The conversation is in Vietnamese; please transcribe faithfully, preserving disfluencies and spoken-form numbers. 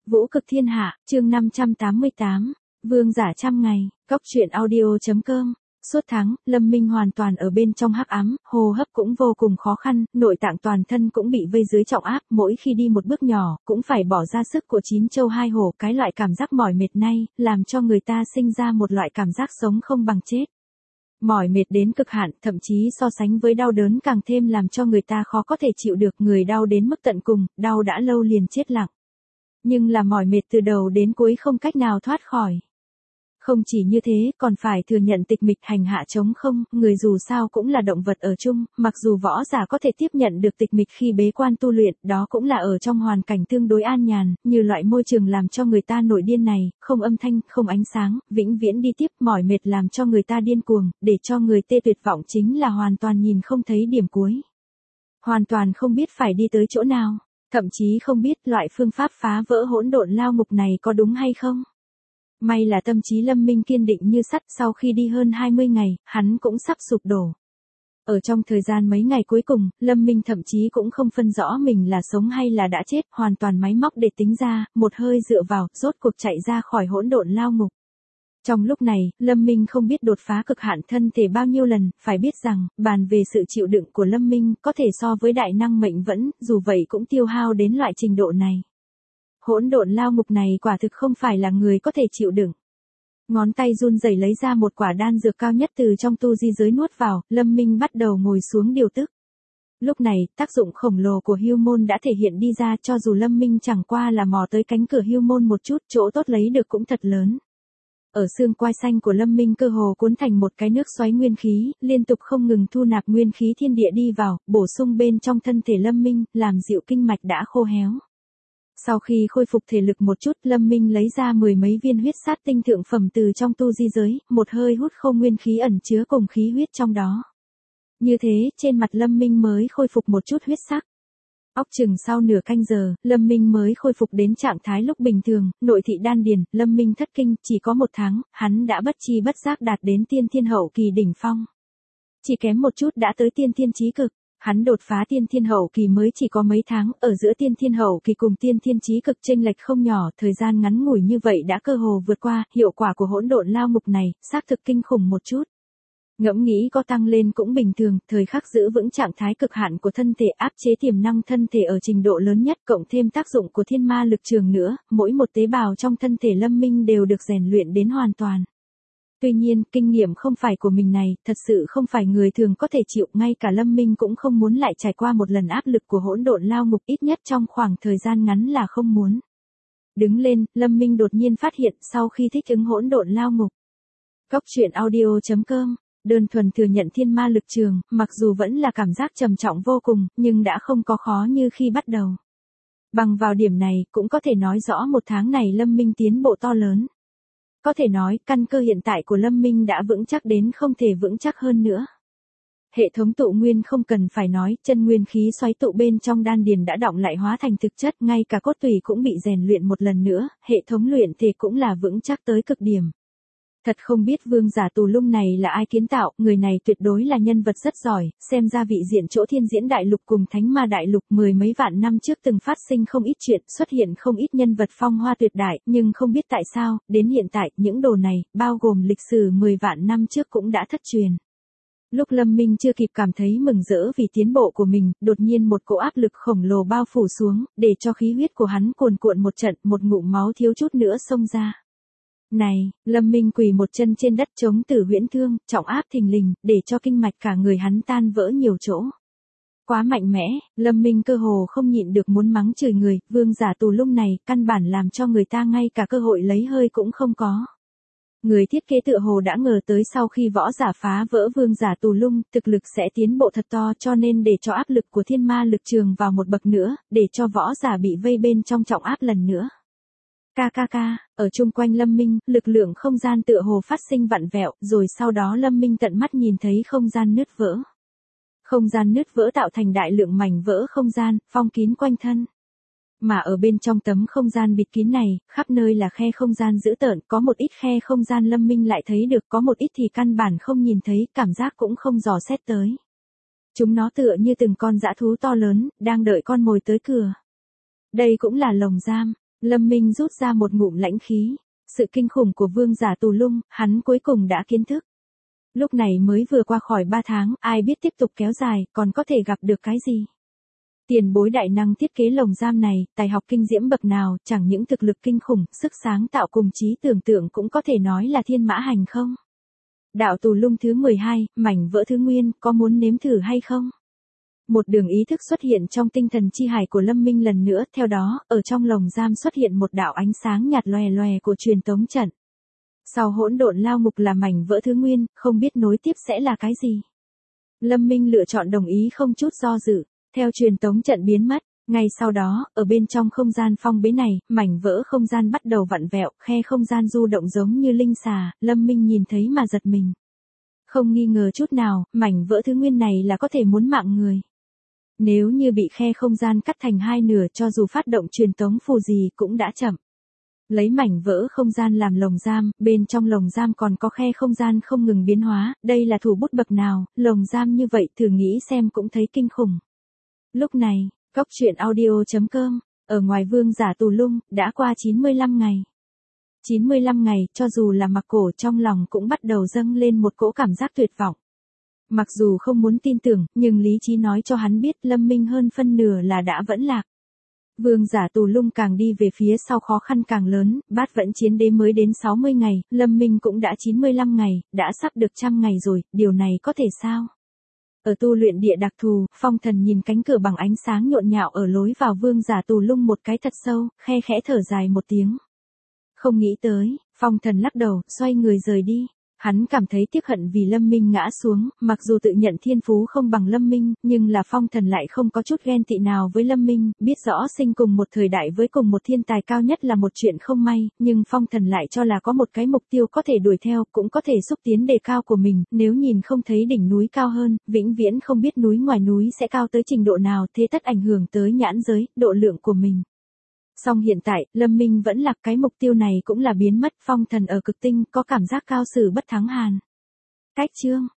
Vũ cực thiên hạ, chương năm trăm tám mươi tám, vương giả trăm ngày, góc truyện audio.com. Suốt tháng, Lâm Minh hoàn toàn ở bên trong hắc ám, hô hấp cũng vô cùng khó khăn, nội tạng toàn thân cũng bị vây dưới trọng áp, mỗi khi đi một bước nhỏ, cũng phải bỏ ra sức của chín châu hai hổ, cái loại cảm giác mỏi mệt này, làm cho người ta sinh ra một loại cảm giác sống không bằng chết. Mỏi mệt đến cực hạn, thậm chí so sánh với đau đớn càng thêm làm cho người ta khó có thể chịu được, người đau đến mức tận cùng, đau đã lâu liền chết lặng. Nhưng là mỏi mệt từ đầu đến cuối không cách nào thoát khỏi. Không chỉ như thế, còn phải thừa nhận tịch mịch hành hạ trống không, người dù sao cũng là động vật ở chung, mặc dù võ giả có thể tiếp nhận được tịch mịch khi bế quan tu luyện, đó cũng là ở trong hoàn cảnh tương đối an nhàn, như loại môi trường làm cho người ta nổi điên này, không âm thanh, không ánh sáng, vĩnh viễn đi tiếp, mỏi mệt làm cho người ta điên cuồng, để cho người tê tuyệt vọng chính là hoàn toàn nhìn không thấy điểm cuối. Hoàn toàn không biết phải đi tới chỗ nào, thậm chí không biết loại phương pháp phá vỡ hỗn độn lao ngục này có đúng hay không. May là tâm trí Lâm Minh kiên định như sắt, sau khi đi hơn hai mươi ngày, hắn cũng sắp sụp đổ. Ở trong thời gian mấy ngày cuối cùng, Lâm Minh thậm chí cũng không phân rõ mình là sống hay là đã chết, hoàn toàn máy móc để tính ra, một hơi dựa vào, rốt cuộc chạy ra khỏi hỗn độn lao ngục. Trong lúc này, Lâm Minh không biết đột phá cực hạn thân thể bao nhiêu lần, phải biết rằng, bàn về sự chịu đựng của Lâm Minh, có thể so với đại năng mệnh vẫn, dù vậy cũng tiêu hao đến loại trình độ này. Hỗn độn lao ngục này quả thực không phải là người có thể chịu đựng. Ngón tay run rẩy lấy ra một quả đan dược cao nhất từ trong tu di giới nuốt vào, Lâm Minh bắt đầu ngồi xuống điều tức. Lúc này, tác dụng khổng lồ của hưu môn đã thể hiện đi ra, cho dù Lâm Minh chẳng qua là mò tới cánh cửa hưu môn một chút, chỗ tốt lấy được cũng thật lớn. Ở xương quai xanh của Lâm Minh cơ hồ cuốn thành một cái nước xoáy nguyên khí, liên tục không ngừng thu nạp nguyên khí thiên địa đi vào, bổ sung bên trong thân thể Lâm Minh, làm dịu kinh mạch đã khô héo. Sau khi khôi phục thể lực một chút, Lâm Minh lấy ra mười mấy viên huyết sát tinh thượng phẩm từ trong tu di giới, một hơi hút không nguyên khí ẩn chứa cùng khí huyết trong đó. Như thế, trên mặt Lâm Minh mới khôi phục một chút huyết sắc. Óc chừng sau nửa canh giờ, Lâm Minh mới khôi phục đến trạng thái lúc bình thường, nội thị đan điền, Lâm Minh thất kinh, chỉ có một tháng, hắn đã bất chi bất giác đạt đến tiên thiên hậu kỳ đỉnh phong. Chỉ kém một chút đã tới tiên thiên chí cực. Hắn đột phá tiên thiên hậu kỳ mới chỉ có mấy tháng, ở giữa tiên thiên hậu kỳ cùng tiên thiên chí cực chênh lệch không nhỏ, thời gian ngắn ngủi như vậy đã cơ hồ vượt qua, hiệu quả của hỗn độn lao ngục này, xác thực kinh khủng một chút. Ngẫm nghĩ có tăng lên cũng bình thường, thời khắc giữ vững trạng thái cực hạn của thân thể, áp chế tiềm năng thân thể ở trình độ lớn nhất, cộng thêm tác dụng của thiên ma lực trường nữa, mỗi một tế bào trong thân thể Lâm Minh đều được rèn luyện đến hoàn toàn. Tuy nhiên, kinh nghiệm không phải của mình này, thật sự không phải người thường có thể chịu, ngay cả Lâm Minh cũng không muốn lại trải qua một lần áp lực của hỗn độn lao ngục, ít nhất trong khoảng thời gian ngắn là không muốn. Đứng lên, Lâm Minh đột nhiên phát hiện sau khi thích ứng hỗn độn lao ngục. Góc truyện audio.com, đơn thuần thừa nhận thiên ma lực trường, mặc dù vẫn là cảm giác trầm trọng vô cùng, nhưng đã không có khó như khi bắt đầu. Bằng vào điểm này, cũng có thể nói rõ một tháng này Lâm Minh tiến bộ to lớn. Có thể nói, căn cơ hiện tại của Lâm Minh đã vững chắc đến không thể vững chắc hơn nữa. Hệ thống tụ nguyên không cần phải nói, chân nguyên khí xoáy tụ bên trong đan điền đã đọng lại hóa thành thực chất, ngay cả cốt tủy cũng bị rèn luyện một lần nữa, hệ thống luyện thể cũng là vững chắc tới cực điểm. Thật không biết vương giả tù lung này là ai kiến tạo, người này tuyệt đối là nhân vật rất giỏi, xem ra vị diện chỗ thiên diễn đại lục cùng thánh ma đại lục mười mấy vạn năm trước từng phát sinh không ít chuyện, xuất hiện không ít nhân vật phong hoa tuyệt đại, nhưng không biết tại sao, đến hiện tại, những đồ này, bao gồm lịch sử mười vạn năm trước cũng đã thất truyền. Lúc Lâm Minh chưa kịp cảm thấy mừng rỡ vì tiến bộ của mình, đột nhiên một cỗ áp lực khổng lồ bao phủ xuống, để cho khí huyết của hắn cuồn cuộn một trận, một ngụm máu thiếu chút nữa xông ra. Này, Lâm Minh quỳ một chân trên đất chống tử huyễn thương, trọng áp thình lình, để cho kinh mạch cả người hắn tan vỡ nhiều chỗ. Quá mạnh mẽ, Lâm Minh cơ hồ không nhịn được muốn mắng chửi người, vương giả tù lung này, căn bản làm cho người ta ngay cả cơ hội lấy hơi cũng không có. Người thiết kế tựa hồ đã ngờ tới sau khi võ giả phá vỡ vương giả tù lung, thực lực sẽ tiến bộ thật to, cho nên để cho áp lực của thiên ma lực trường vào một bậc nữa, để cho võ giả bị vây bên trong trọng áp lần nữa. Ca ca ca, ở chung quanh Lâm Minh, lực lượng không gian tựa hồ phát sinh vặn vẹo, rồi sau đó Lâm Minh tận mắt nhìn thấy không gian nứt vỡ. Không gian nứt vỡ tạo thành đại lượng mảnh vỡ không gian, phong kín quanh thân. Mà ở bên trong tấm không gian bịt kín này, khắp nơi là khe không gian dữ tợn, có một ít khe không gian Lâm Minh lại thấy được, có một ít thì căn bản không nhìn thấy, cảm giác cũng không dò xét tới. Chúng nó tựa như từng con dã thú to lớn, đang đợi con mồi tới cửa. Đây cũng là lồng giam. Lâm Minh rút ra một ngụm lãnh khí. Sự kinh khủng của vương giả tù lung, hắn cuối cùng đã kiến thức. Lúc này mới vừa qua khỏi ba tháng, ai biết tiếp tục kéo dài, còn có thể gặp được cái gì. Tiền bối đại năng thiết kế lồng giam này, tài học kinh diễm bậc nào, chẳng những thực lực kinh khủng, sức sáng tạo cùng trí tưởng tượng cũng có thể nói là thiên mã hành không. Đạo tù lung thứ mười hai, mảnh vỡ thứ nguyên, có muốn nếm thử hay không? Một đường ý thức xuất hiện trong tinh thần chi hải của Lâm Minh lần nữa, theo đó, ở trong lồng giam xuất hiện một đạo ánh sáng nhạt lòe lòe của truyền tống trận. Sau hỗn độn lao ngục là mảnh vỡ thứ nguyên, không biết nối tiếp sẽ là cái gì. Lâm Minh lựa chọn đồng ý không chút do dự, theo truyền tống trận biến mất. Ngay sau đó, ở bên trong không gian phong bế này, mảnh vỡ không gian bắt đầu vặn vẹo, khe không gian du động giống như linh xà, Lâm Minh nhìn thấy mà giật mình. Không nghi ngờ chút nào, mảnh vỡ thứ nguyên này là có thể muốn mạng người. Nếu như bị khe không gian cắt thành hai nửa cho dù phát động truyền tống phù gì cũng đã chậm. Lấy mảnh vỡ không gian làm lồng giam, bên trong lồng giam còn có khe không gian không ngừng biến hóa, đây là thủ bút bậc nào, lồng giam như vậy thử nghĩ xem cũng thấy kinh khủng. Lúc này, Cóc truyện audio chấm com, ở ngoài vương giả tù lung, đã qua chín mươi lăm ngày. chín mươi lăm ngày, cho dù là Mặc Cổ trong lòng cũng bắt đầu dâng lên một cỗ cảm giác tuyệt vọng. Mặc dù không muốn tin tưởng, nhưng lý trí nói cho hắn biết Lâm Minh hơn phân nửa là đã vẫn lạc. Vương giả tù lung càng đi về phía sau khó khăn càng lớn, bát vẫn chiến đế mới đến sáu mươi ngày, Lâm Minh cũng đã chín mươi lăm ngày, đã sắp được trăm ngày rồi, điều này có thể sao? Ở tu luyện địa đặc thù, Phong Thần nhìn cánh cửa bằng ánh sáng nhộn nhạo ở lối vào vương giả tù lung một cái thật sâu, khe khẽ thở dài một tiếng. Không nghĩ tới, Phong Thần lắc đầu, xoay người rời đi. Hắn cảm thấy tiếc hận vì Lâm Minh ngã xuống, mặc dù tự nhận thiên phú không bằng Lâm Minh, nhưng là Phong Thần lại không có chút ghen tị nào với Lâm Minh, biết rõ sinh cùng một thời đại với cùng một thiên tài cao nhất là một chuyện không may, nhưng Phong Thần lại cho là có một cái mục tiêu có thể đuổi theo, cũng có thể xúc tiến đề cao của mình, nếu nhìn không thấy đỉnh núi cao hơn, vĩnh viễn không biết núi ngoài núi sẽ cao tới trình độ nào, thế tất ảnh hưởng tới nhãn giới, độ lượng của mình. Song hiện tại, Lâm Minh vẫn lạc, cái mục tiêu này cũng là biến mất. Phong Thần ở cực tinh, có cảm giác cao sử bất thắng hàn. Cách chương